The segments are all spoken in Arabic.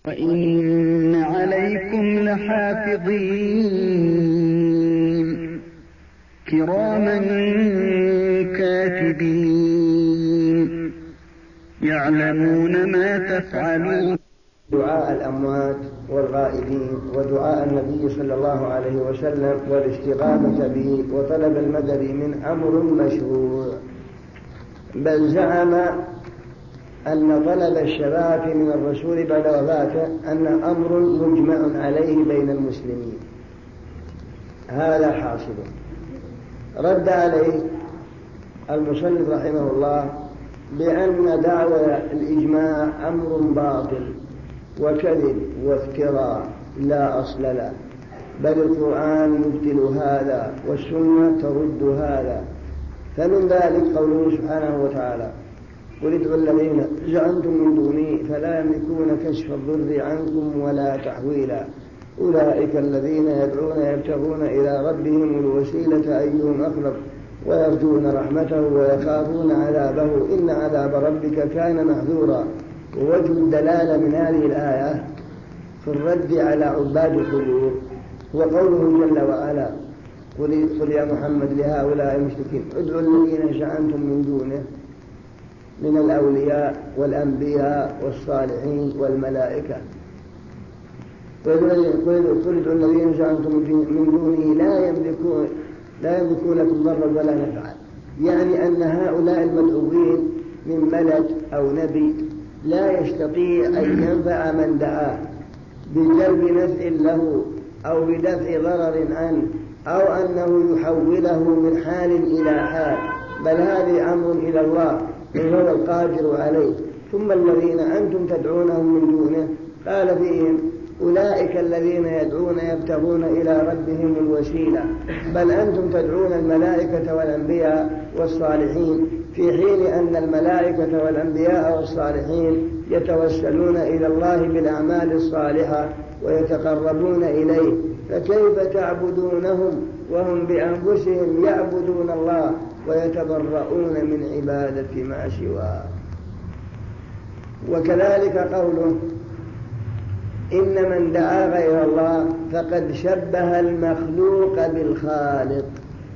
وإن عليكم لحافظين كراما كاتبين يعلمون ما تفعلون. دعاء الأموات والغائبين ودعاء النبي صلى الله عليه وسلم والاستغاثة به وطلب المدد من أمر مشروع، بل زعم أن طلب الشفاعة من الرسول بعد وفاته أن أمر مجمع عليه بين المسلمين. هذا حاصل. رد عليه المصنف رحمه الله بأن دعوى الإجماع أمر باطل وكذب وافتراء لا أصل له، بل القرآن يبطل هذا والسنة ترد هذا. فمن ذلك قوله سبحانه وتعالى: قل ادعوا الذين زعمتم من دوني فلا يملكون كشف الضر عنكم ولا تحويلا أولئك الذين يدعون يبتغون إلى ربهم الوسيلة أيهم أقرب ويرجون رحمته ويخافون عذابه إن عذاب ربك كان محذورا. ووجه الدلالة من هذه الآية في الرد على عباد القبور وقوله جل وعلا: قل يا محمد لهؤلاء المشركين ادعوا الذين زعمتم من دونه من الأولياء والأنبياء والصالحين والملائكة. قل ادعوا الذين زعمتم من دونه لا يملكون لكم ضرا ولا نفعا، يعني أن هؤلاء المدعوين من ملك أو نبي لا يستطيع أن ينفع من دعاه بجلب نفع له أو بدفع ضرر عنه أو أنه يحوله من حال إلى حال، بل هذا أمر إلى الله وهو القادر عليه. ثم الذين أنتم تدعونهم من دونه قال فيهم: أولئك الذين يدعون يبتغون إلى ربهم الوسيلة، بل أنتم تدعون الملائكة والأنبياء والصالحين، في حين أن الملائكة والأنبياء والصالحين يتوسلون إلى الله بالأعمال الصالحة ويتقربون إليه، فكيف تعبدونهم وهم بأنفسهم يعبدون الله ويتبرؤون من عبادة ما سواه؟ وكذلك قوله: إن من دعا غير الله فقد شبه المخلوق بالخالق،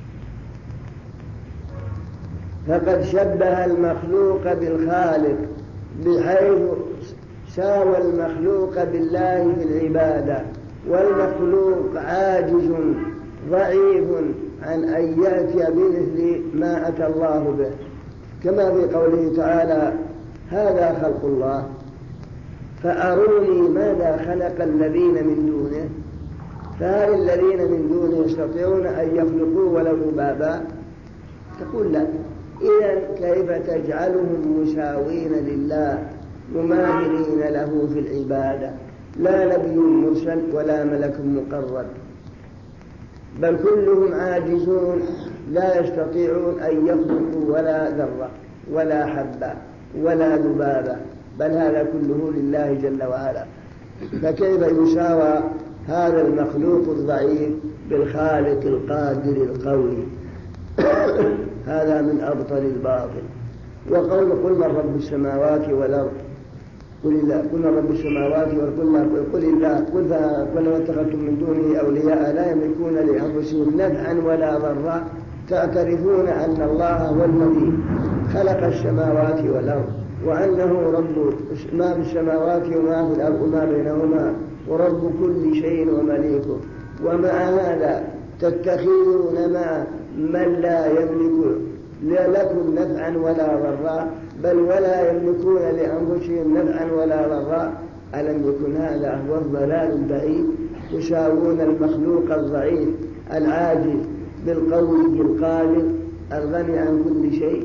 فقد شبه المخلوق بالخالق بحيث ساوى المخلوق بالله في العبادة، والمخلوق عاجز ضعيف عن أن يأتي بمثل ما أتى الله به، كما في قوله تعالى: هذا خلق الله فأروني ماذا خلق الذين من دونه. فهل الذين من دونه يستطيعون أن يخلقوا ولو ذبابا؟ تقول لا. إذن كيف تجعلهم مساوين لله مماثلين له في العبادة؟ لا نبي مرسل ولا ملك مقرب، بل كلهم عاجزون لا يستطيعون أن يخلقوا ولا ذرة ولا حبة ولا ذبابة، بل هذا كله لله جل وعلا. فكيف يساوى هذا المخلوق الضعيف بالخالق القادر القوي؟ هذا من أبطل الباطل. وقول: قل من رب السماوات والأرض، قل من رب السماوات والأرض، قل الله، قل لو اتخذتم من دونه أولياء لا يملكون لأنفسهم نفعا ولا ضرا، تعترفون أن الله هو الذي خلق السماوات والأرض، وأنه رب ما في السماوات وما في الأرض وما بينهما ورب كل شيء ومليكه، ومع هذا تتخذون مع من لا يملك لكم نفعا ولا ضرا، بل ولا يملكون لأنفسهم نفعا ولا ضرا. ألم يكن هذا هو الضلال البعيد؟ تساوون المخلوق الضعيف العاجز بالقوي القادر الغني عن كل شيء.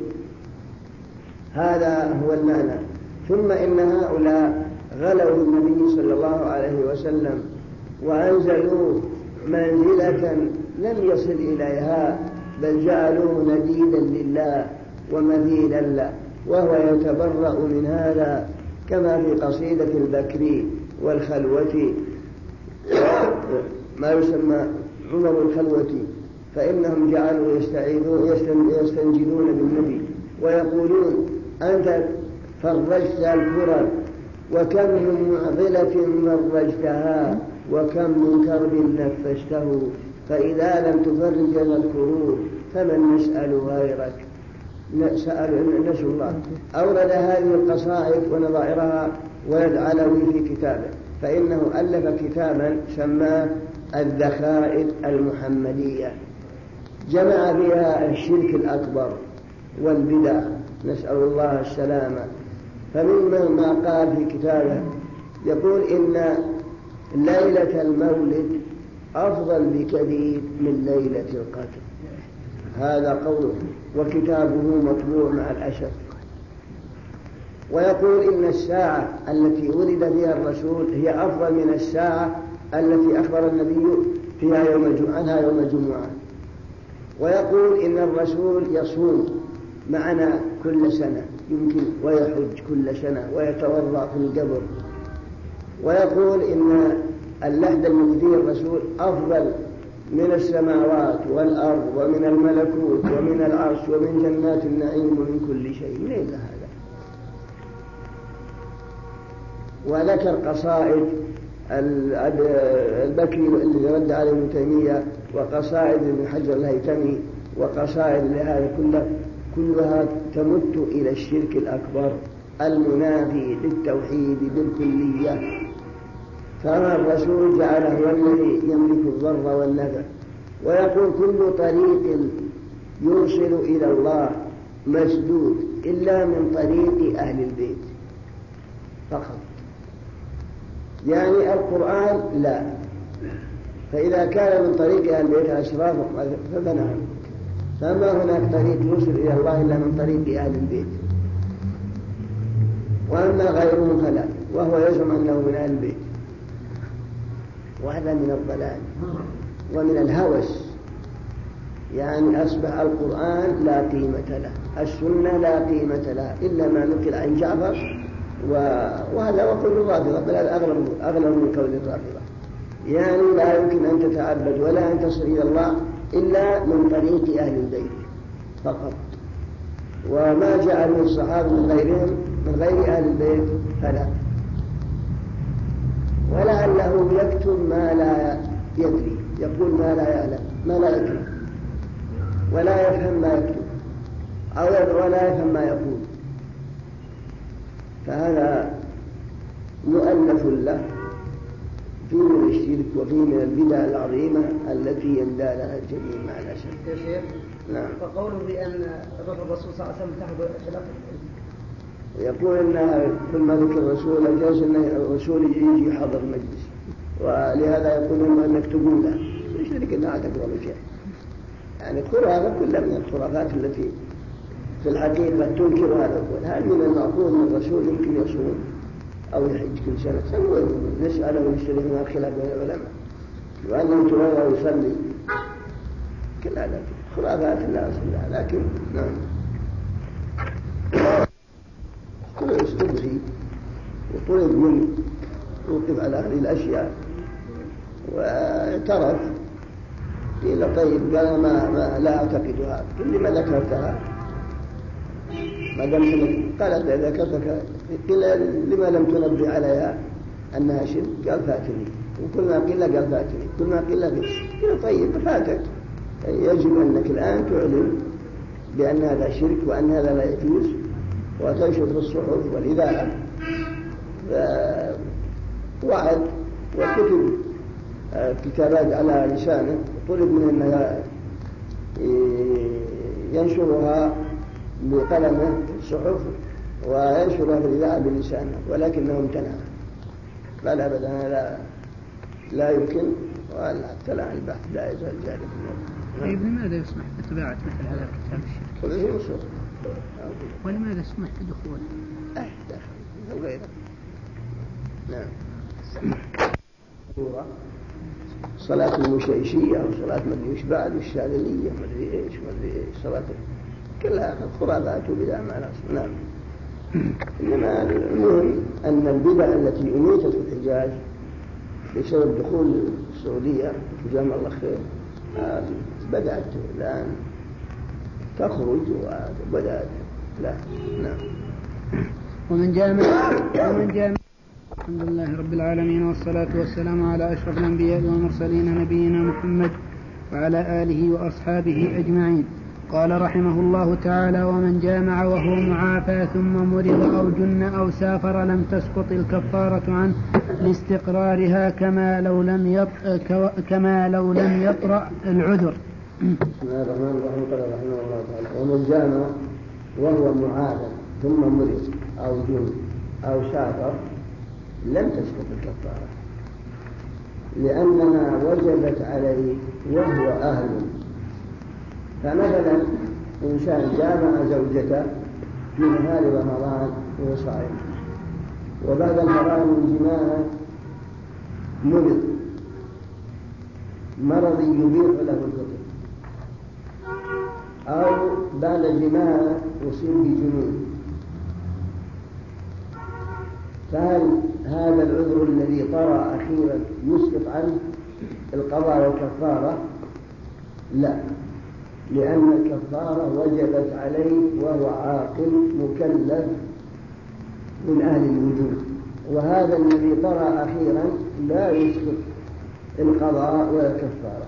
هذا هو المعنى. ثم إن هؤلاء غلوا النبي صلى الله عليه وسلم وأنزلوا منزلة لم يصل إليها، بل جعلوه نديدا لله ومثيلا له، وهو يتبرأ من هذا، كما في قصيدة البكري والخلوة ما يسمى عمر الخلوة، فإنهم جعلوا يستنجدون بالنبي ويقولون: أنت فرجت الكرب وكم من معضلة مرجتها وكم من كرب نفسته، فإذا لم تفرج لنا الكروب فمن نسأل غيرك نسأل الله. أورد هذه القصائد ونظائرها ولد علوي في كتابه، فإنه ألف كتابا سماه الذخائر المحمدية، جمع بها الشرك الأكبر والبدع، نسأل الله السلامة. فمن ما قال في كتابه يقول إن ليلة المولد أفضل بكثير من ليلة القدر، هذا قوله، وكتابه مطبوع مع الأسف. ويقول إن الساعة التي ولد فيها الرسول هي أفضل من الساعة التي أخبر النبي فيها عنها يوم الجمعة. ويقول إن الرسول يصوم معنا كل سنة يمكن، ويحج كل سنة، ويتوضأ في القبر. ويقول إن اللحد الذي فيه الرسول أفضل من السماوات والأرض ومن الملكوت ومن العرش ومن جنات النعيم ومن كل شيء. ليس هذا. وذكر قصائد البكري اللي رد عليه ابن تيمية، وقصائد ابن حجر الهيثمي، وقصائد لهذا كلها تمت إلى الشرك الأكبر المنافي للتوحيد بالكلية. فما الرسول جعله هو الذي يملك الضر والنفع. ويقول كل طريق يوصل إلى الله مسدود إلا من طريق أهل البيت فقط، يعني القرآن لا. فإذا كان من طريق أهل البيت أشرافهم فبنهم، فما هناك طريق يوصل إلى الله إلا من طريق أهل البيت. وأما غيرهم فلا، وهو يزعم أنه من أهل البيت، وهذا من الضلال ومن الهوس. يعني أصبح القرآن لا قيمة له، السنة لا قيمة لها إلا ما نقل عن جعفر، وهذا وقول الرافضة، بل أغلب من قول الرافضة. يعني لا يمكن أن تتعبد ولا أن تصل إلى الله إلا من طريق أهل البيت فقط، وما جعله الصحابة من غيرهم من غير أهل البيت فلا. ولعله يكتم ما لا يدري، يقول ما لا يعلم، ما لا يدري، ولا يفهم ما يكتب، أو ولا يفهم ما يقول. فهذا مؤلف له فيه من الشرك وفيه من البدع العظيمة التي يندى لها الجميع مع الأسف. يا شيخ، نعم. فقوله بأن الرسول صلى الله عليه وسلم تحضر خلافة، يقول إن كل ما ذكر الرسول جاز أن الرسول يجي يحضر المجلس، ولهذا يقولون أن يكتبون له، يشترك أنها تقرأ شيء. يعني هذا كله من الخرافات التي في الحقيقة تنكر هذا القول. هل من المعقول أن الرسول يمكن يصوم أو يحج كل سنة؟ نسأله ونشترك من الخلاف بين العلماء، وأنه يتوضأ ويصلي، كل هذا خرافات لا أصل لها. لكن نعم، كل استبغي وطلب منه وقف على هذه الأشياء واعترف، قيل طيب قال ما لا أعتقد هذا، كل ما ذكرتها ما دام قالت ذكرتك، قيل لما لم تنبه عليها أنها شرك؟ قال فاتني، وكل ما قيل قال فاتني، كل ما قيل قيل طيب فاتك. يجب أنك الآن تعلم بأن هذا شرك وأن هذا لا يجوز، وتنشر في الصحف والإذاعة وعد وكتب كتابات على لسانه، طلب منه أنه ينشرها بقلمه في الصحف وينشرها في الإذاعة بلسانه، ولكنه امتنع، قال أبدا لا يمكن، وابتلع البحث لا يزال ذلك. طيب لماذا يسمح بطباعة مثل هذا الكتاب الشركي؟ ولماذا يسمح بدخوله؟ دخل غيره. نعم. صلاة المشيشية وصلاة مدري ايش بعد والشاذلية مدري ايش صلاة كلها خرافات وبدع مع الأصل. نعم. إنما المهم أن البدع التي أميتت في الحجاز بسبب دخول السعودية جزاهم الله خير بدأت الآن تخرج وبدأت لا. نعم. ومن جامع الحمد لله رب العالمين، والصلاة والسلام على أشرف الأنبياء والمرسلين نبينا محمد وعلى آله وأصحابه أجمعين. قال رحمه الله تعالى: ومن جامع وهو معافى ثم مرض أو جن أو سافر لم تسقط الكفارة عنه لاستقرارها كما لو لم يطرأ العذر. بسم الله الرحمن الرحيم. قال رحمه الله تعالى: ومن جامع وهو معافى ثم مرض أو جن أو سافر لم تسقط الكفارة، لأنها وجبت عليه وهو أهل. فمثلا إنسان جامع زوجته في نهار رمضان وهو صائم، وبعد الفراغ من جماعه مرض يبيح له الفطر، أو بعد جماع يصيب بجنون، فهل هذا العذر الذي طرأ أخيرا يسقط عنه القضاء والكفارة؟ لا، لأن الكفارة وجبت عليه وهو عاقل مكلف من أهل الوجود، وهذا الذي طرأ أخيرا لا يسقط القضاء ولا الكفارة.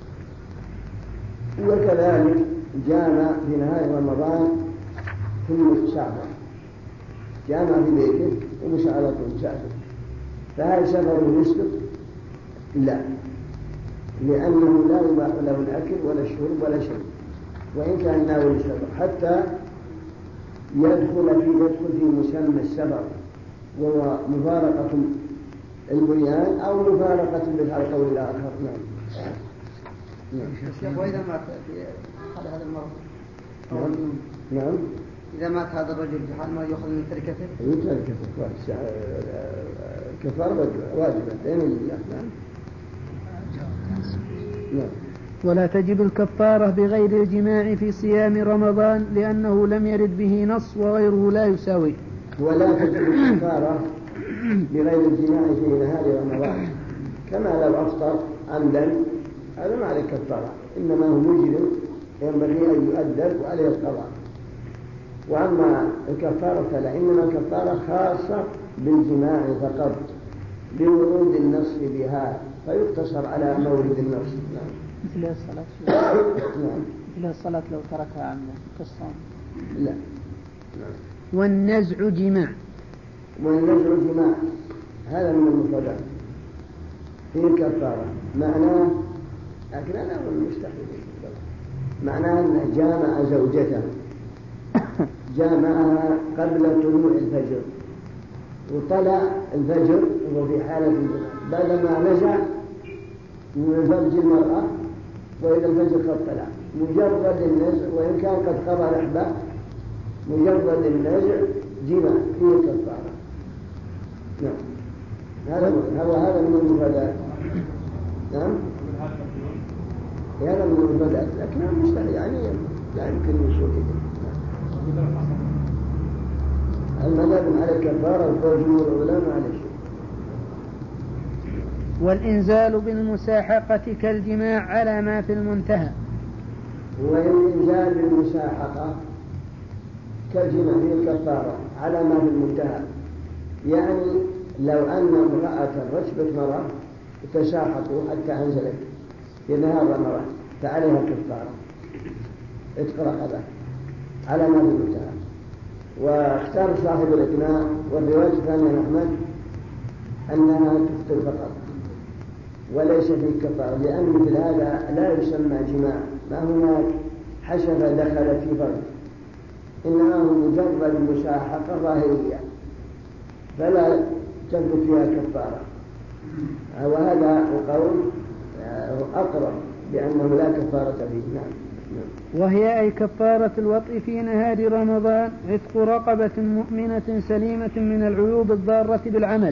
وكذلك جامع في نهاية رمضان ثم سافر، جامع في بيته ومشى على طول سافر، فهل سفره يسقط؟ لا، لأنه لا يباح له الأكل ولا الشرب ولا شيء، وإن كان ناوي السفر حتى يدخل في مسمى السفر، وهو مفارقة البنيان أو مفارقة بالقول الآخر. نعم. وإذا مات في حال هذا المرض نعم. إذا مات هذا الرجل في حال ما يأخذ من تركته كفارة واجبة بين الله. نعم. ولا تجب الكفارة بغير الجماع في صيام رمضان لأنه لم يرد به نص وغيره لا يساوي. ولا تجب الكفارة بغير الجماع في نهار رمضان، كما لو أفطر عمدا هذا ما عليه كفارة، إنما هو مجرم ينبغي أن يؤدب وعليه القضاء. وأما الكفارة فلا، إنما الكفارة خاصة بالجماع فقط بورود النص بها، فيقتصر على مورد النص. مثل الصلاة مثل الصلاة لو تركها عمدا كالصوم. لا. والنزع جماع. والنزع جماع هذا من المفردات في الكفارة، معناه أكلنا والمستحيل، معناه أن جامع زوجته، جامعها قبل طلوع الفجر، وطلع الفجر وهو في حالة الجماع، بعدما نزع من فرج المرأة وإذا الفجر قد طلع، مجرد النزع وإن كان قد قضى لحظة، مجرد النزع جماع فيه كفارة. نعم. هذا من المفردات. نعم. هذا من المفردات، لكنه مستحيل، يعني لا يمكن الوصول إليه. المذهب على الكفارة وجمهور العلماء على شيء. والإنزال بالمساحقة كالجماع على ما في المنتهى. والإنزال بالمساحقة كالجماع في الكفارة على ما في المنتهى، يعني لو أن امرأة ركبت مرأة تساحقوا حتى أنزلت في نهار رمضان فعليها كفارة عتق رقبة على ما في المنتهى. واختار صاحب الإقناع والرواية الثانية عن أحمد أنها تفطر فقط وليس في كفارة، لأن مثل هذا لا يسمى جماع، ما هناك حشفة دخلت في فرد، إنما هو مجرد مساحقة ظاهرية فلا تثبت فيها كفارة. وهذا القول أقرب بأنه لا كفارة فيه. نعم. وهي أي كفارة الوطء في نهار رمضان عتق رقبة مؤمنة سليمة من العيوب الضارة بالعمل.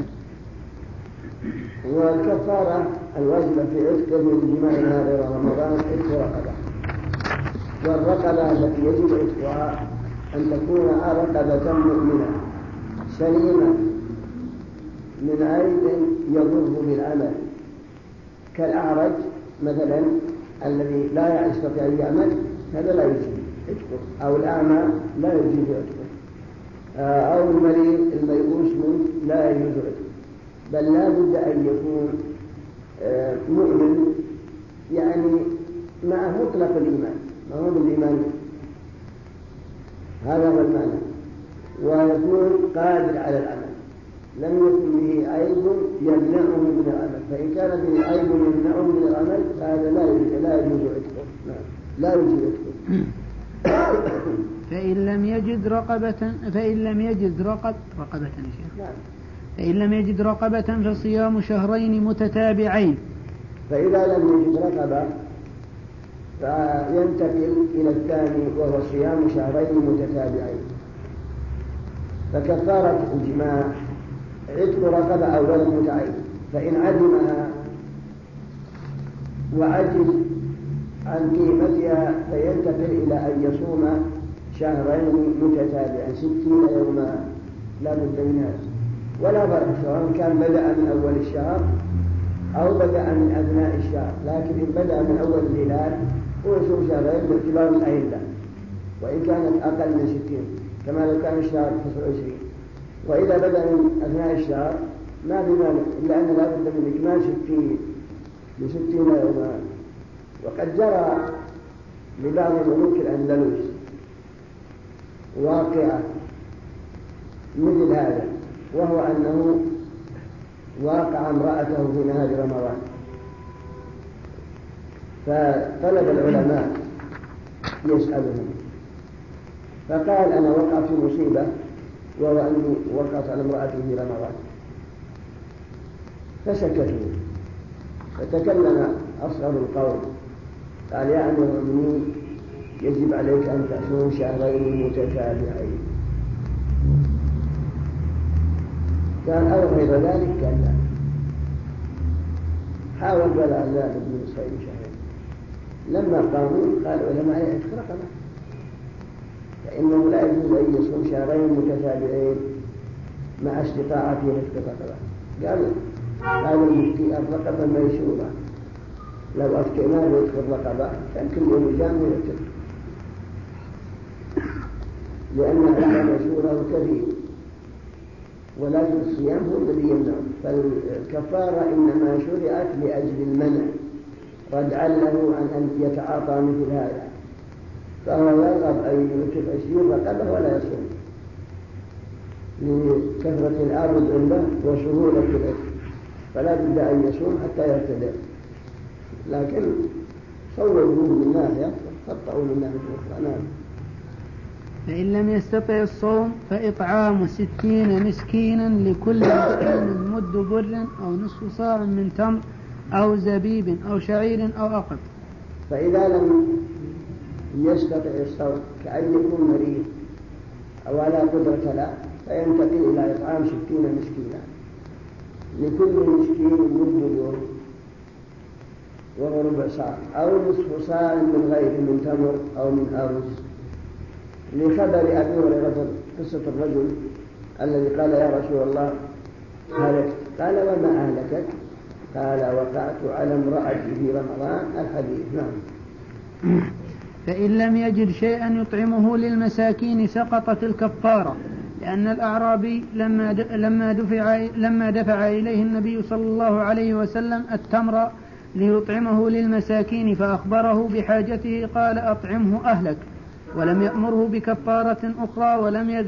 والكفارة الواجبة في عتق من جماع نهار رمضان عتق رقبة، والرقبة التي يجب عتقها أن تكون رقبة مؤمنة سليمة من عيب يضر بالعمل، كالأعرج مثلا الذي لا يستطيع أن يعمل، هذا لا يجب عتقه، أو الأعمى لا يجب عتقه، أو المريض الميؤوس منه لا يجوز عتقه. بل لا بد أن يكون مؤمن، يعني مع مطلق الإيمان، ما هو بالإيمان، هذا هو المعنى، ويكون قادر على العمل، لم يكن به عيب يمنعه من العمل، فإن كان به عيب يمنعه من العمل فهذا لا يجوز عتقه، لا يجوز عتقه. فإن لم يجد رقبة فصيام شهرين متتابعين. فإذا لم يجد رقبة فينتقل إلى الثاني وهو صيام شهرين متتابعين. فكفارة الجماع عتق رقبة أولا متعين، فإن عدمها وعجز عن قيمتها فينتقل إلى أن يصوم شهرين متتابعين 60 يوما لا بد منها، ولا فرق سواء كان بدأ من أول الشهر أو بدأ من أثناء الشهر، لكن إن بدأ من أول الهلال هو يصوم شهرين باعتبار الأهلة، وإن كانت أقل من 60 كما لو كان الشهر 29. وإذا بدأ من أثناء الشهر ما في مانع، إلا أن لا بد من إكمال 60 يوما. وقد جرى لبعض ملوك الأندلس واقعة مثل هذا، وهو أنه واقع امرأته في نهار رمضان، فطلب العلماء يسألهم، فقال أنا وقع في مصيبة وهو أني وقعت على امرأتي في رمضان، فسكتوا. فتكلم أصغر القوم قال يا أمير المؤمنين يجب عليك أن تصوم شهرين متتابعين. قال أو غير ذلك؟ قال لا. حاول ولا لا بدون صيام شهرين. لما قاموا قال العلماء يعتق رقبة، فإنه لا يجوز أن يصوم شهرين متتابعين مع استطاعته عتق رقبة. قال المفتي الرقبة ميسورة، لو أفتئنا بعتق الرقبة كان كل يوم الجامع يعتق، لأن الرقبة ميسورة كثير، ولكن الصيام هو الذي يمنع. فالكفارة إنما شرعت لأجل المنع ردعا له عن أن يتعاطى مثل هذا، فهو يرغب أن يعتق 20 رقبة ولا يصوم لكثرة العرض عنده وسهولة العتق، فلا بد أن يصوم حتى يرتدع. لكن صوروا من ناحية خطأوا من ناحية أخرى. نعم. فإن لم يستطع الصوم فإطعام 60 مسكينا لكل مسكين مد بر أو نصف صاع من تمر أو زبيب أو شعير أو أقط. فإذا لم يستطع الصوم كأن يكون مريض أو على قدرة له فينتقل إلى إطعام 60 مسكينا لكل مسكين مد بر وهو ربع صاع أو نصف صاع من غير من تمر أو من أرز، لخبر أبي هريرة قصة الرجل الذي قال يا رسول الله هلكت، قال وما أهلكك؟ قال وقعت على امرأتي في رمضان الحديث. نعم. فإن لم يجد شيئا يطعمه للمساكين سقطت الكفارة، لأن الأعرابي لما دفع إليه النبي صلى الله عليه وسلم التمر ليطعمه للمساكين فأخبره بحاجته قال أطعمه أهلك، ولم يأمره بكفارة أخرى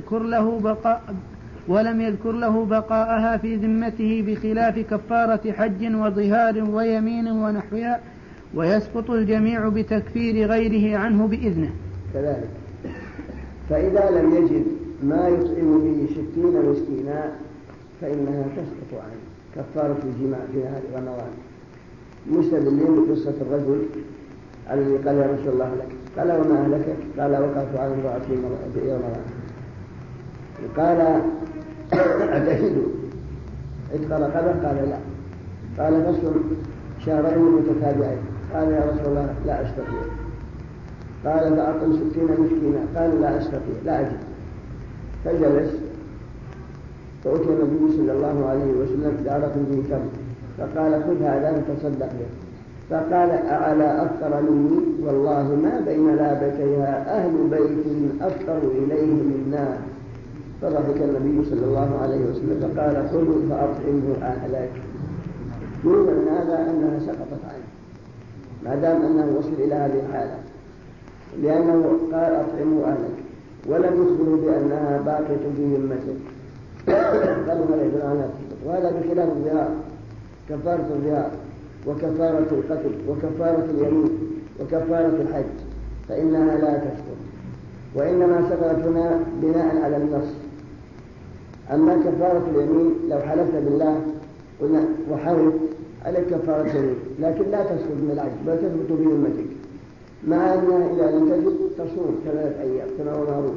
ولم يذكر له بقاءها في ذمته بخلاف كفارة حج وظهار ويمين ونحوها، ويسقط الجميع بتكفير غيره عنه بإذنه. كذلك فإذا لم يجد ما يطعم به 60 مسكينا فإنها تسقط عنه كفارة الجماع في نهار رمضان، مستدلين بقصة الرجل الذي قال يا رسول الله لك، قال وما أهلكك؟ قال وقعت على امرأتي في رمضان. قال أتجد عتق رقبة؟ قال لا. قال فصل شهرين متتابعين. قال يا رسول الله لا أستطيع. قال فأطعم 60 مسكينا. قال لا أستطيع لا أجد. فجلس فأتي النبي صلى الله عليه وسلم بدارة به تمر فقال خذ هذا فتصدق به. فقال أعلى أفطر مني؟ والله ما بين لابتيها أهل بيت أفطر إليه منا. فضحك النبي صلى الله عليه وسلم فقال خذوا فأطعموا أهلك، يقول من هذا أنها سقطت عنه ما دام أنه وصل إلى هذه الحالة، لأنه قال أطعموا أهلك ولم يخبروا بأنها باقية في ذمته، قالوا هذا يدل على نفسه. وهذا بخلاف الظهار، كفارة الظهار وكفارة القتل وكفارة اليمين وكفارة الحج فإنها لا تسقط، وإنما سقطت هنا بناء على النص. أما كفارة اليمين لو حلفت بالله وحلفت عليك كفارة اليمين، لكن لا تسقط من العجز بل تثبت بذمتك، مع أنها إذا لم تجد تصوم 3 أيام كما هو معروف.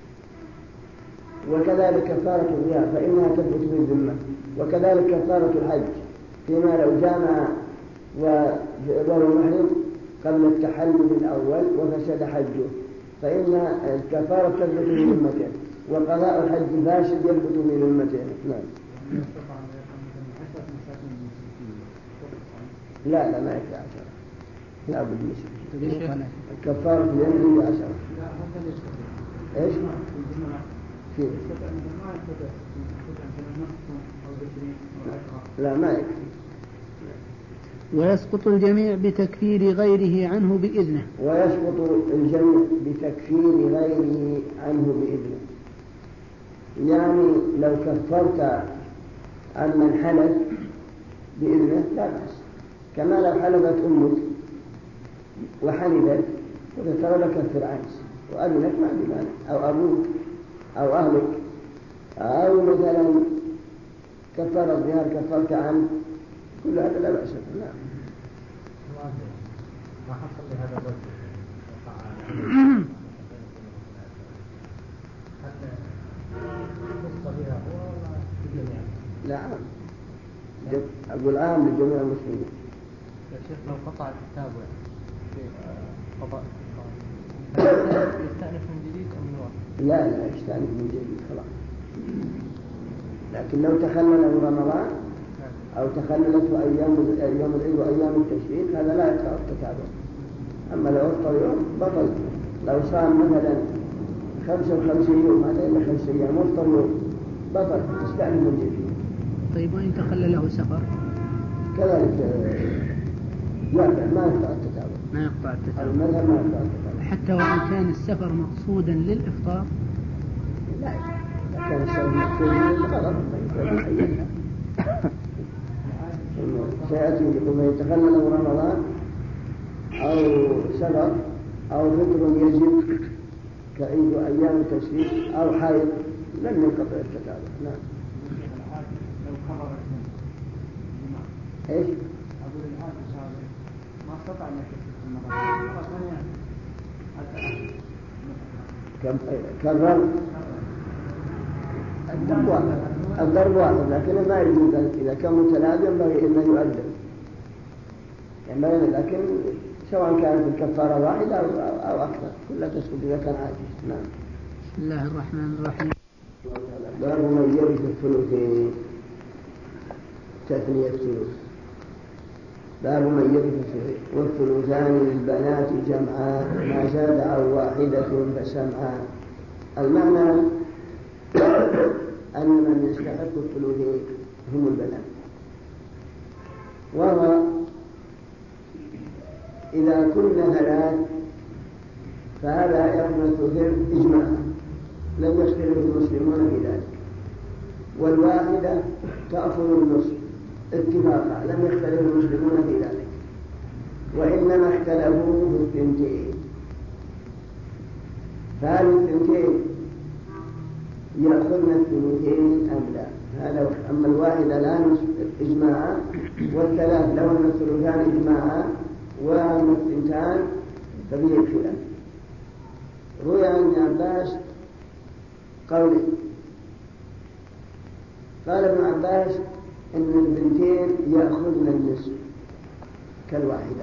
وكذلك كفارة الظهار فإنها تثبت بالذمة، وكذلك كفارة الحج فيما لو جامع وهو محرم قبل التحلل الأول وفسد حجه فإن الكفارة تثبت بذمته، وقضاء الحج فاسد يثبت بذمته. لا ما يكفي 10، لا بد مسلم. الكفارة اليمين 10. ايش؟ لا ما يكفي. ويسقط الجميع بتكفير غيره عنه بإذنه. ويسقط الجميع بتكفير غيره عنه بإذنه، يعني لو كفرت عن من حلف بإذنه لا بأس، كما لو حلفت أمك وحلفت وترى لك كفر عنك وأذنك ما عندي مانع، أو أبوك أو أهلك، أو مثلا كفر الظهار كفرت عن كل هذا لا بأس. نعم. ما حصل لهذا الرجل حتى خص بها هو الجميع؟ لا أقول عام لجميع المسلمين. يا شيخ لو قطع التتابع في قضاء يستأنف من جديد أم من وقت؟ لا يستأنف من جديد خلاص. لكن لو تخلله رمضان أو تخللته أيام العيد وأيام التشريق هذا لا يقطع التتابع. أما لو أفطر يوم بطل. لو صام مثلا 55 يوم هذا إلا 5 أيام وأفطر يوم بطل يستأنف من جديد. طيب وإن تخلله سفر؟ كذلك ما يقطع التتابع. ما يقطع التتابع. المذهب ما يقطع التتابع. حتى وإن كان السفر مقصودا للإفطار؟ لا كان السفر مقصودا للغرض سيأتي لكم يتخلل رمضان أو سفر أو فطر يجب كعيد أيام التشريق أو حيض لن ينقطع التتابع. نعم. لو كبر ايش؟ أقول الآن ما استطاع أن يكفر مرة ثانية كرر الضرب واحد، لكن ما يجوز إذا كان متلازم ينبغي أن يؤدب يعني، لكن سواء كانت الكفارة واحدة أو أكثر كلها تسقط إذا كان عاجز. نعم. بسم الله الرحمن الرحيم. باب من يرث الثلثين، تثنية الثلث. باب من يرث الثلثين والثلثان للبنات جمعان ما زاد عن واحدة فسمعان. المعنى أن من يستحق الثلثين هم البنات، وهو إذا كنا 3 فهذا يأخذ الثلثين إجماعا لم يختلف المسلمون في ذلك، والواحدة تأخذ النصف اتفاقا لم يختلف المسلمون في ذلك، وإنما اختلفوا في الثنتين، فهل الثنتين يأخذن الثلثين أم لا؟ هذا. أما الواحدة لا نصف إجماعا، والثلاث لهن الثلثان إجماعا، وأما الثنتان ففيه خلاف. روي عن ابن عباس قوله قال ابن عباس إن البنتين يأخذن النصف كالواحدة،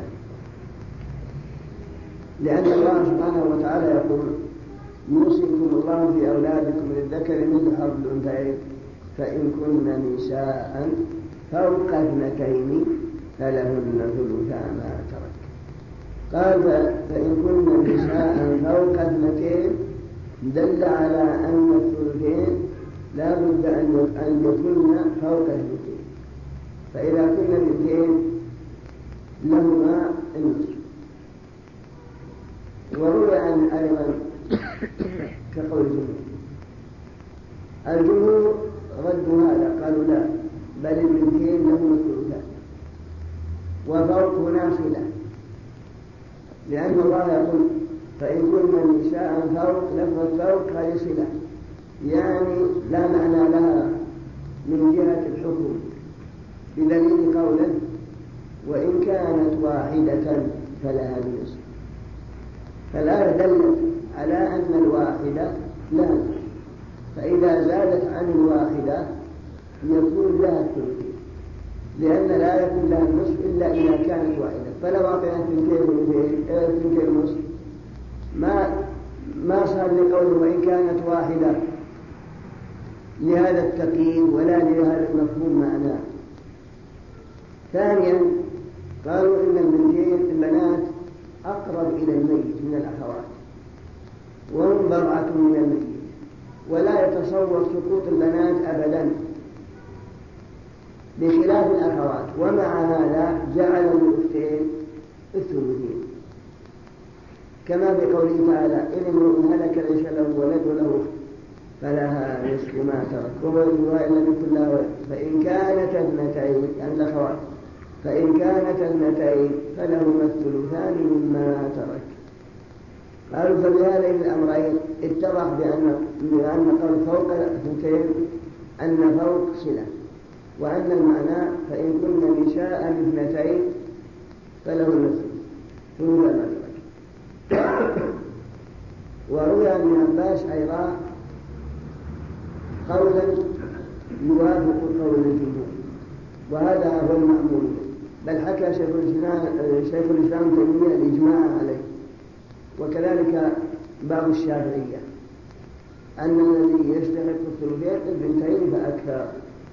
لأن الله سبحانه وتعالى يقول يوصيكم الله في أولادكم للذكر مثل حظ الأنثيين فإن كن نساء فوق 2 فلهن ثلثا ما ترك. قال فإن كن نساء فوق 2 دل على أن الثلثين لا بد أن يكون فوق الثلثين، فإذا كنا الاثنين لهما النصف. وروي عن أيضا كقول الجمهور ردوا هذا، قالوا لا، بل الاثنين لهما الثلثان وفوق نافلة، لأن الله يقول فإن كن نساء فوق، لفظ فوق هذه صلة، يعني لا معنى لها من جهة الحكم، بدليل قوله وإن كانت واحدة فلها النصف. فالآية دلت على أن الواحدة لها النصف، فإذا زادت عن الواحدة يكون لها الثلث، لأن لا يكون لها النصف إلا إذا كانت واحدة. فلو أعطينا اثنتين نصف ما صار لقوله وإن كانت واحدة لهذا التقييد ولا لهذا المفهوم معناه. ثانيا قالوا إن البنات أقرب إلى الميت من الأخوات، وهم ضرعة من الميت، ولا يتصور سقوط البنات أبدا بخلاف الأخوات. ومع هذا جعل الأختين الثلثين، كما بقوله تعالى إن امرؤ هلك ليس له ولد وله أخت فلها نصف ما ترك، وهو الرواية لم يكن لها ولد، فإن كانت اثنتين يعني الأخوات، فإن كانت اثنتين فلهما الثلثان مما ترك. قالوا فبهذين الأمرين اتضح بأن قول فوق الاثنتين أن فوق صلة، وأن المعنى فإن كن نساء اثنتين فلهن الثلث ما ترك. وروي عن ابن عباس أيضا قولا يوافق قول الجمهور، وهذا هو المأمول، بل حكى شيخ الإسلام تيمية الإجماع عليه، وكذلك بعض الشافعية أن الذي يستحق الثلثين البنتين فأكثر.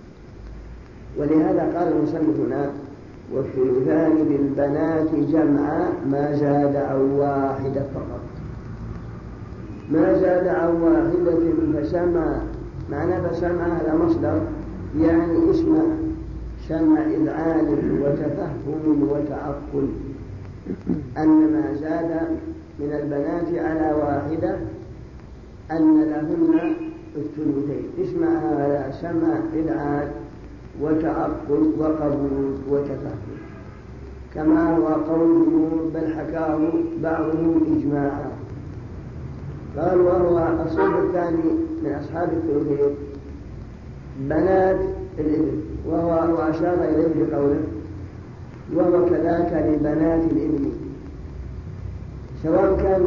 ولهذا قال المصنف هنا والثلثان بالبنات جمعا ما زاد عن واحدة فقط. ما زاد عن واحدة فسمع، معنى فسمع هذا مصدر يعني اسمع، سمع إذعان وتفهم وتعقل، أن ما زاد من البنات على واحدة أن لهن الثلثين. اسمع هذا سمع إذعان وتعقل وقبول وتفهم، كما هو قول الجمهور بل حكاه بعضهم إجماعا. قال وهو الصنف الثاني من أصحاب الثلثين بنات الابن، وهو أشار إليه بقوله وهو كذاك لبنات الابن، سواء كان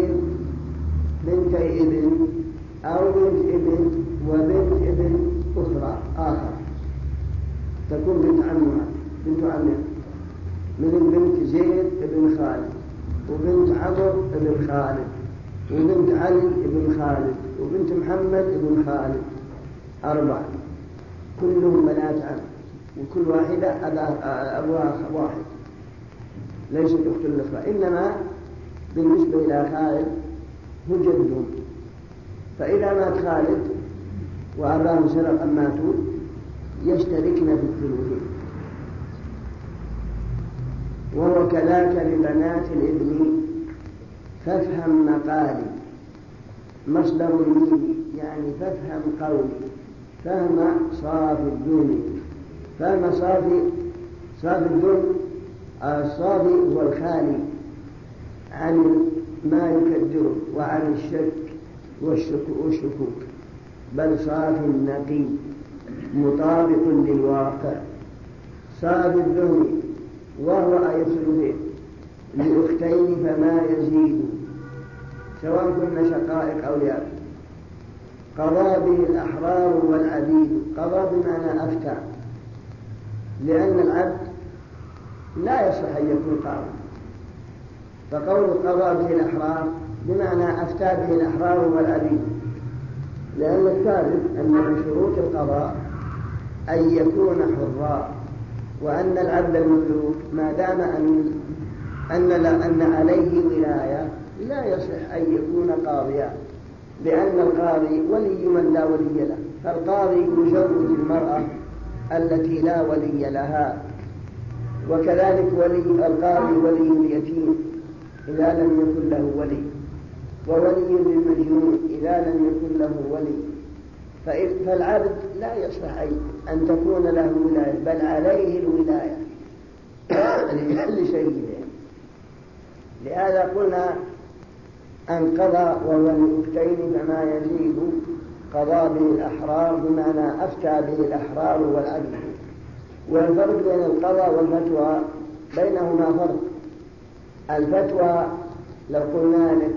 بنتي ابن أو بنت ابن وبنت ابن أخرى آخر، تكون بنت عمها مثل بنت زيد ابن خالد، وبنت عمرو ابن خالد، وبنت علي ابن خالد، وبنت محمد ابن خالد، 4 كلهم بنات عم، وكل واحدة أبوها واحد ليست أخت الأخرى، إنما بالنسبة إلى خالد هو جدهم. فإذا مات خالد وأباهم سبق أم ماتوا يشتركن في الثلثين. وهو كذاك لبنات الابن فافهم مقالي، مصدر الميم يعني فافهم قولي، فهم صافي الدون، فهم صافي الدون. الصافي هو الخالي عن ما يكدره وعن الشك والشكوك، بل صافي نقي مطابق للواقع. صافي الدون وهو أي ثلثين لأختين فما يزيد، سواء كن شقائق أو لأب. قضى به الأحرار والعبيد، قضى بمعنى أفتى، لأن العبد لا يصح أن يكون قاضي، فقول قضى به الأحرار بمعنى أفتى به الأحرار والعبيد، لأن الثالث أن من شروط القضاء أن يكون حرا، وأن العبد المملوك ما دام أن عليه ولاية لا يصح أن يكون قاضيا، لأن القاضي ولي من لا ولي له، فالقاضي يزوج المرأة التي لا ولي لها، وكذلك القاضي ولي اليتيم إذا لم يكن له ولي، وولي للمجنون إذا لم يكن له ولي. فالعبد لا يصلح أن تكون له ولاية، بل عليه الولاية لسيده. لهذا قلنا أن قضى وهو لأختين فما يزيد قضى به الأحرار، بمعنى أفتى به الأحرار والعبد. والفرق بين القضاء والفتوى بينهما فرق. الفتوى لو قلنا لك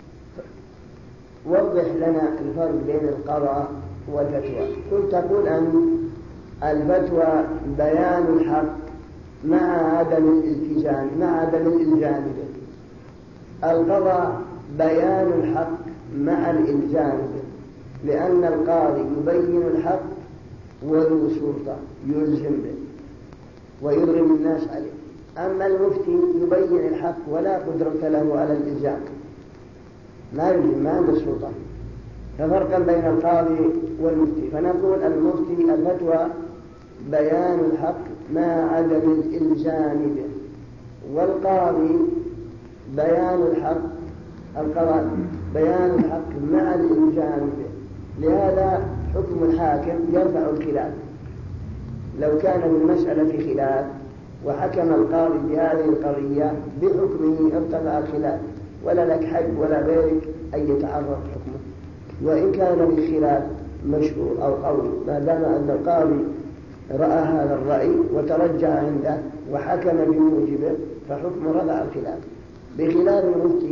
وضح لنا الفرق بين القضاء والفتوى، كنت تقول أن الفتوى بيان الحق مع عدم الالتزام، مع عدم الإلزام به. القضاء بيان الحق مع الإلزام به، لأن القاضي يبين الحق وذو سلطة يلزم به ويرغم الناس عليه. أما المفتي يبين الحق ولا قدرة له على الإلزام، ما يلزم، ما عنده السلطة. ففرقا بين القاضي والمفتي، فنقول المفتي الفتوى بيان الحق مع عدم الإلزام به، والقاضي بيان الحق، القضاء بيان الحق مع الإلزام به. لهذا حكم الحاكم يرفع الخلاف. لو كان في المسألة خلاف وحكم القاضي بهذه القضية بحكمه ارتفع الخلاف، ولا لك حق ولا غيرك أن يتعرض حكمه، وإن كان بالخلاف مشهور أو قوي، ما دام أن القاضي رأى هذا الرأي وترجع عنده وحكم بموجبه فحكم رفع الخلاف. بخلاف المفتي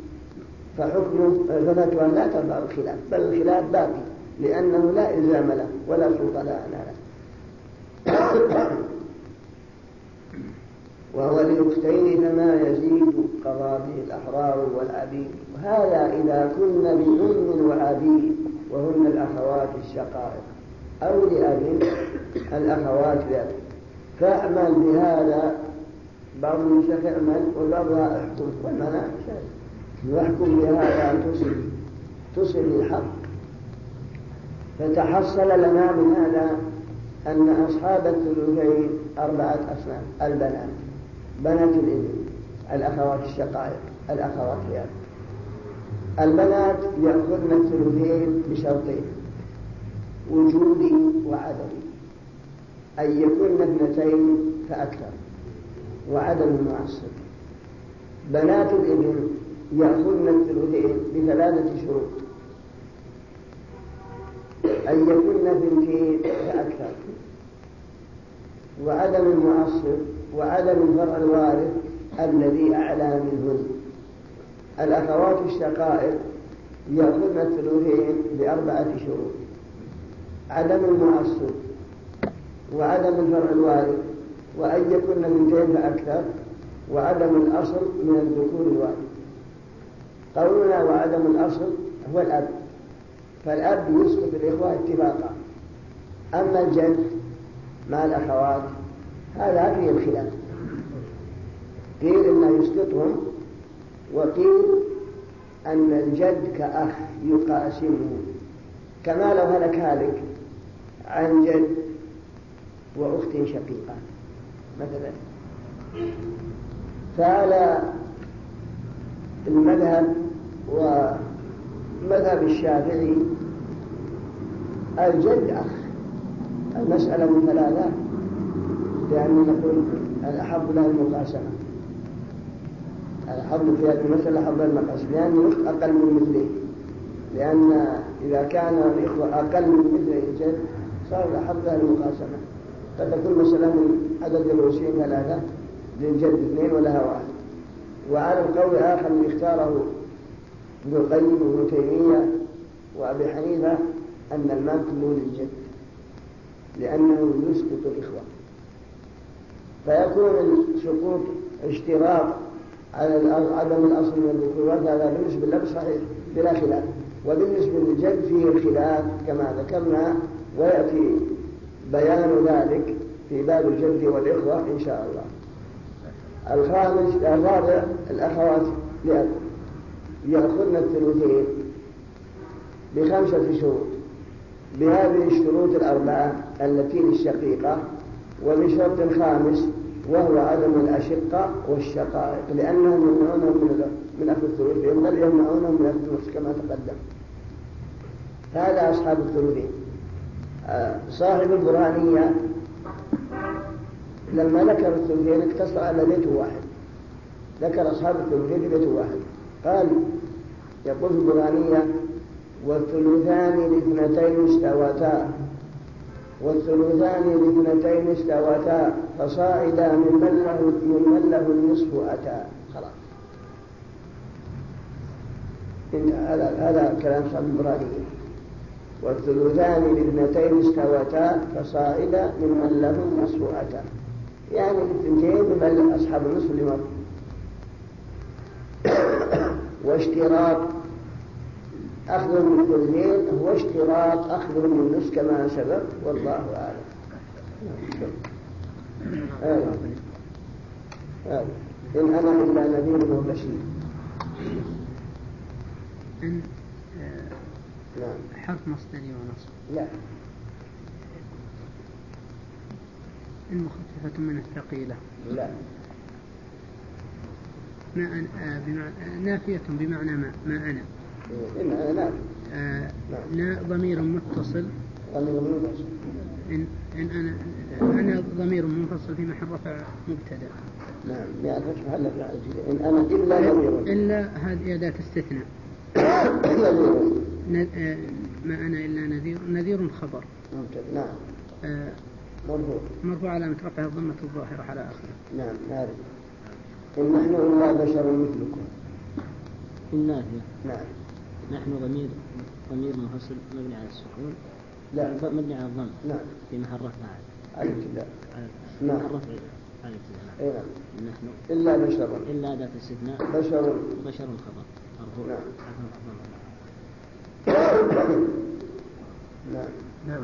ففتوى لا ترفع الخلاف، بل الخلاف باقي، لأنه لا إلزام له ولا سلطة له. وهو لأختين فما يزيد قضى به الأحرار والعبيد، وهذا إذا كن لأم وعبيد وهن الأخوات الشقائق، أو لأب الأخوات لأب. فاعمل بهذا، بعض النساء اعمل والبعضها احكم، والمعنى يحكم بهذا أن تصل الحق. فتحصل لنا من هذا أن أصحاب الثلثين 4 أصناف: البنات، بنات الابن، الأخوات الشقائق، الأخوات لأب. البنات يأخذن الثلثين بشرطين: وجودي وعدمي، أن يكون 2 فأكثر، وعدم المعصب. بنات الابن يأخذن الثلثين ب3 شروط: أن يكون 2 فأكثر، وعدم المعصب، وعدم الفرع الوارث الذي أعلى منهن. الأخوات الشقائق يأخذن الثلثين ب4 شروط: عدم المعصب، وعدم الفرع الوارث، وأن يكون 2 فأكثر، وعدم الأصل من الذكور الوارث. قولنا وعدم الأصل هو الأب، فالأب يسقط الإخوة اتفاقا. أما الجد مع الأخوات هذا فيه الخلاف، قيل إنه يسقطهم، وقيل أن الجد كأخ يقاسمه، كما لو هلك هالك عن جد وأخت شقيقة مثلا. فعلى المذهب ومذهب الشافعي الجد أخ. المسألة من 3، لأن نقول الأحب له المقاسمة، الأحب في هذه المسألة أحب المقاسمة، لأن الأخت أقل من مثله، لأن إذا كان الإخوة أقل من مثل الجد صار الأحب له المقاسمة. فتكون مسألة من عدد الوصيين 3، للجد 2 ولها 1. وعلى القول آخر اللي اختاره ابن القيم وابن تيمية وأبي حنيفة أن المال كله للجد، لأنه يسقط الإخوة، فيكون السقوط اشتراط على عدم الأصل من الذكور. هذا بالنسبة للأب صحيح بلا خلاف، وبالنسبة للجد فيه الخلاف كما ذكرنا، ويأتي بيان ذلك في باب الجد والإخوة إن شاء الله. الرابع الأخوات لأب يأخذن الثلثين ب5 شروط، بهذه الشروط الأربعة التي للشقيقة، وبشرط خامس وهو عدم الأشقة والشقائق، لأنهم يمنعونهم من أخذ الثلثين، بل يمنعونهم من أخذ النصف كما تقدم. هذا أصحاب الثلثين. صاحب البرهانية لما ذكر الثلثين اقتصر على بيت واحد، ذكر أصحاب الثلثين بيت واحد. قال يقول في البرهانية: والثلثان لاثنتين استوتا، والثلثان لاثنتين استوتا، فصاعدا ممن له النصف أتى. خلاص، هذا كلام صاحب البرهانية. والثلثان لاثنتين استوتا، فصاعدا ممن له النصف أتى، يعني الاثنتين ممن أصحاب النصف اللي مر. واشتراط أخذهم الثلثين هو اشتراط أخذهم النصف كما سبق، والله أعلم. إن أنا إلا نذير وبشير. حرف مصدري ونصب. لا، المخففة من الثقيلة. لا، ما نافية بمعنى ما أنا. إن أنا نا ضمير متصل. إن أنا ضمير منفصل في محل رفع مبتدأ. نعم، يعني محل رفع. إن أنا إلا نذير. إلا هذه أداة استثناء. ما أنا إلا نذير خبر مبتدأ. نعم. مرفوع علامة رفعه الضمة الظاهرة على آخره. نعم، نعرف. إن نحن إلا بشر مثلكم. النافية. نعم. نحن ضمير منفصل مبني على السكون. لا، مبني على الضم. نعم. في محل رفع على الابتداء. نعم. محل رفع على الابتداء. نعم. نحن إلا بشر. إلا أداة استثناء. بشر خبر مرفوع. نعم. نعم. نعم.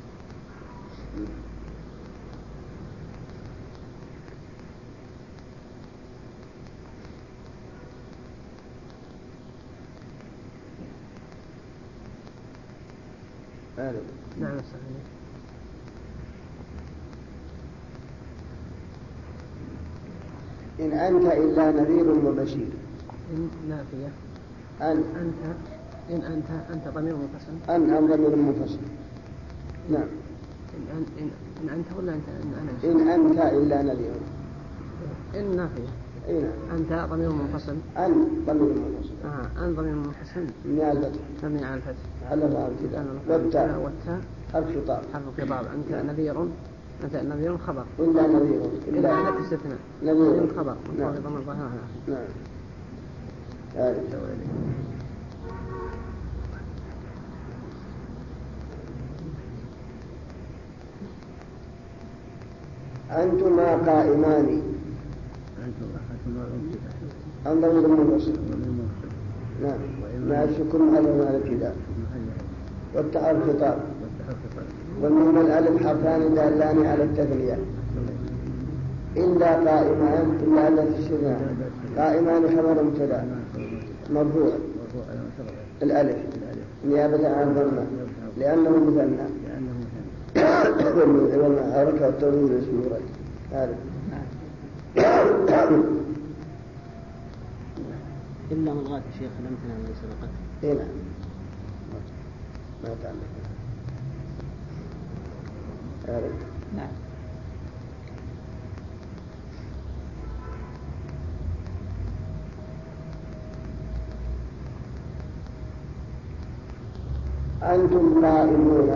نعم صحيح. إن أنت إلا نذير وبشير. إن نافية. أنت ضمير منفصل. أن ضمير منفصل. نعم. إن أنت ولا أنت أنا؟ إن أنت إلا نذير. إن نافية. نعم. أنت ضمير منفصل. أن ضمير منفصل. أن ضمير منفصل. من على الفتح. مبني على الفتح. على الفتح. والتاء. حرف خطاب. أنت نذير خبر. إلا نذير. إلا أداة استثناء. نذير خبر. نعم. ضمن الظاهرة. نعم. أنتما قائمان. ضمير منفصل. نعم. ناشكم على الابتداء. والتاء الخطاب. ومن الألف حرفان دالان على التثنية. إلا قائمان إلا الاستثناء. قائمان خبر مبتدأ مرفوع الألف نيابة عن الضمة لأنه مثنى والحركة والتنوين اسمه رد. هذا إلا ملغاة الشيخ لم تنام ليس بقت. نعم، ما تعلم. نعم. أنتم قائمون.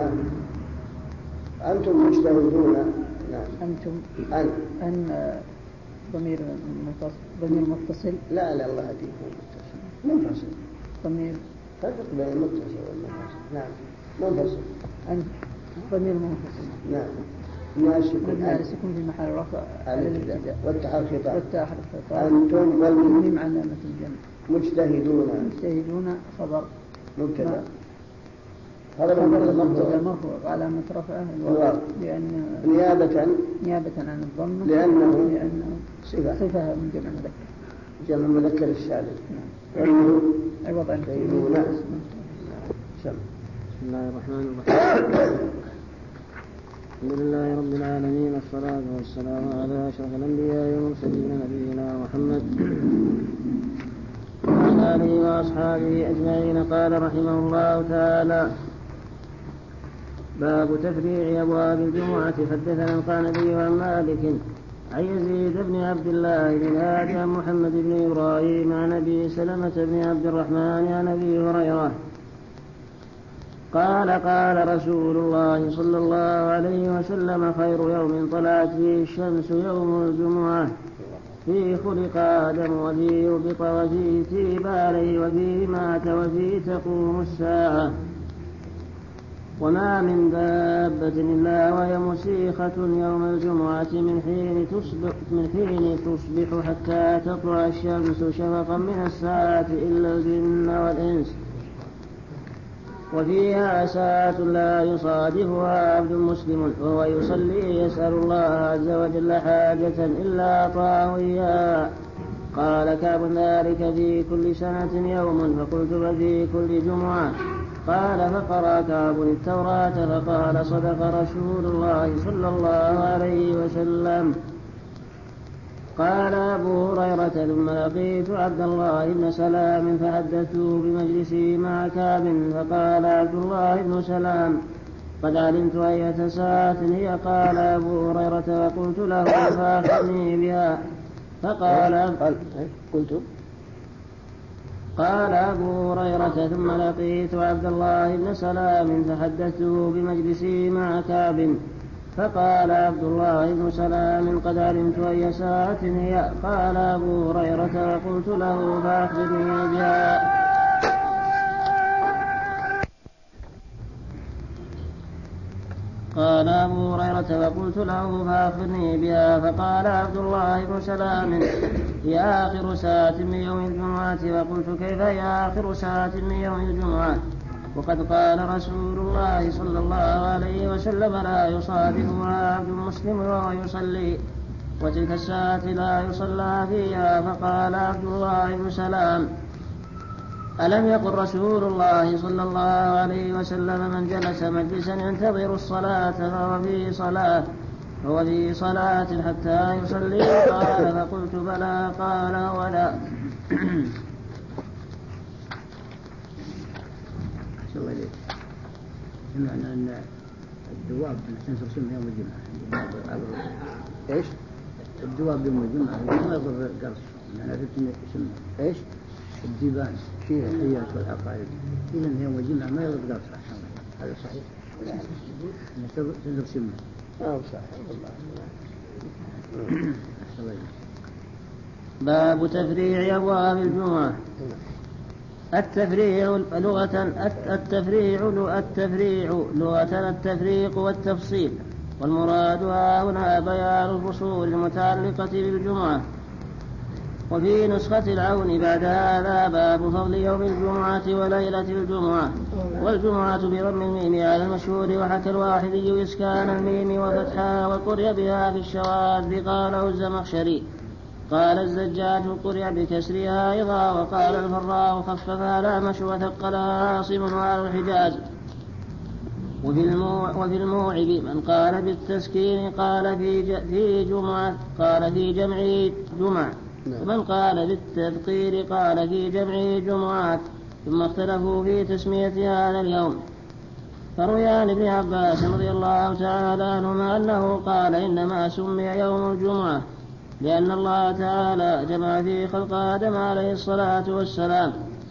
أنتم مجتهدون. نعم. أنتم أن ضمير متصل. لا الله يهديكم. منفصل. ضمير فرق بين المتصل والمنفصل. نعم، منفصل. أنت ضمير منفصل. نعم. ناسكم في محل رفع على الابتداء. والتاء خطاب. أنتم والميم علامة الجمع. مجتهدون خبر مبتدأ. خبر مرفوع علامة رفعه الواو لأن نيابة عن الضمة لأنه صفة من جمع مذكر السالم. عوض عن بسم الله الرحمن الرحيم. الحمد لله رب العالمين، والصلاة والسلام على أشرف الأنبياء والمرسلين نبينا محمد وعلى آله وأصحابه أجمعين. قال رحمه الله تعالى: باب تفريع أبواب الجمعة. حدثنا القعنبي عن مالك عن يزيد بن عبد الله بن هادي عن محمد بن إبراهيم عن أبي سلمة بن عبد الرحمن عن أبي هريرة قال: قال رسول الله صلى الله عليه وسلم: خير يوم طلعت فيه الشمس يوم الجمعة، فيه خلق آدم وفيه يهبط وفيه تيب عليه وفيه مات وفيه تقوم الساعة، وما من دابة إلا وهي مسيخة يوم الجمعة من حين تصبح حتى تطلع الشمس شفقا من الساعة إلا الجن والإنس، وفيها ساعة لا يصادفها عبد مسلم وهو يصلي يسأل الله عز وجل حاجة إلا أعطاه إياها. قال كعب: ذلك في كل سنة يوم. فقلت: وفي كل جمعة؟ قال: فقرأ كعب التوراة فقال: صدق رسول الله صلى الله عليه وسلم. قال أبو هريرة: ثم لقيت عبد الله بن سلام فحدثته بمجلسي مع كعب، فقال عبد الله بن سلام: قد علمت أية ساعة هي. قال أبو هريرة: وقلت له: فأخبرني بها. قال أبو هريرة: ثم لقيت عبد الله بن سلام فحدثته بمجلسي مع كعب، فقال عبد الله بن سلام: قد علمت أي ساعة هي. قال أبو هريرة: وقلت له: فأخبرني بها. قال أبو هريرة: وقلت له: فأخبرني بها. فقال عبد الله بن سلام: هي آخر ساعة من يوم الجمعة. وقلت: كيف هي آخر ساعة من يوم الجمعة؟ وقد قال رسول الله صلى الله عليه وسلم: لا يصادفها عبد مسلم وهو يصلي، وتلك الساعة لا يصلى فيها. فقال عبد الله بن سلام: ألم يقل رسول الله صلى الله عليه وسلم: من جلس مجلسا ينتظر الصلاة فهو في صلاة حتى يصلي؟ قال: فقلت: بلى. قال: ولا. سمعنا أن الدواب تنشر سمه يوم الجمعة. إيش؟ الدواب يوم الجمعة ما يضر قرص. أنا عرفت سمه. إيش؟ الديبان فيها الحيات والعقارب إذا يوم الجمعة ما يضر قرص. هذا صحيح. تنشر سمه. صحيح. باب تفريع أبواب الجمعة. التفريع لغة التفريق والتفصيل، والمراد هنا بيان الفصول المتعلقة بالجمعة. وفي نسخة العون بعد هذا: باب فضل يوم الجمعة وليلة الجمعة. والجمعة بضم الميم على المشهور، وحكى الواحدي إسكان الميم وفتحها، وقرئ بها في الشواذ. قاله الزمخشري. قال الزجاج: قرئ بكسرها أيضا. وقال الفراء: خففها الأعمش وثقلها عاصم وأهل الحجاز. وفي الموعب من قال بالتسكين قال في جمع جمع، ومن قال بالتذكير قال في جمع جمعات. ثم اختلفوا في تسمية هذا اليوم. فروي عن ابن عباس رضي الله تعالى عنهما أنه قال: إنما سمي يوم الجمعة لأن الله تعالى جمع فيه خلق آدم عليه الصلاة والسلام.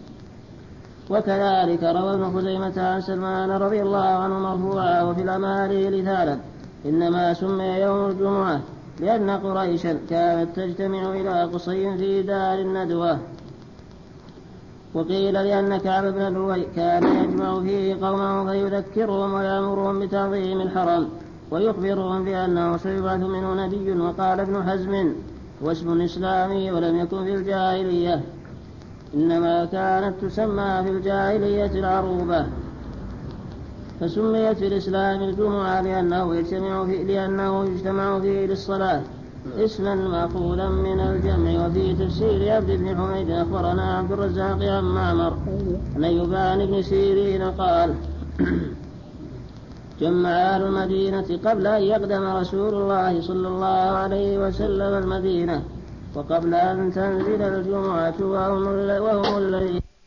وكذلك روى ابن خزيمة عن سلمان رضي الله عنه مرفوعا: وفي الأماري ثالث: إنما سمي يوم الجمعة لأن قريشا كانت تجتمع إلى قصي في دار الندوة. وقيل لأن كعب بن لؤي كان يجمع فيه قومه فيذكرهم ويأمرهم بتعظيم الحرم ويخبرهم بأنه سيبعث منه نبي. وقال ابن حزم: هو اسم إسلامي ولم يكن في الجاهلية، إنما كانت تسمى في الجاهلية العروبة، فسميت في الإسلام الجمعة لأنه يجتمع فيه للصلاة. اسما مأخوذا من الجمع. وفي تفسير عبد بن حميد أخبرنا عبد الرزاق عن معمر عن أيوبان بن سيرين قال جمع أهل المدينة قبل أن يقدم رسول الله صلى الله عليه وسلم المدينة وقبل أن تنزل الجمعة وهم الذين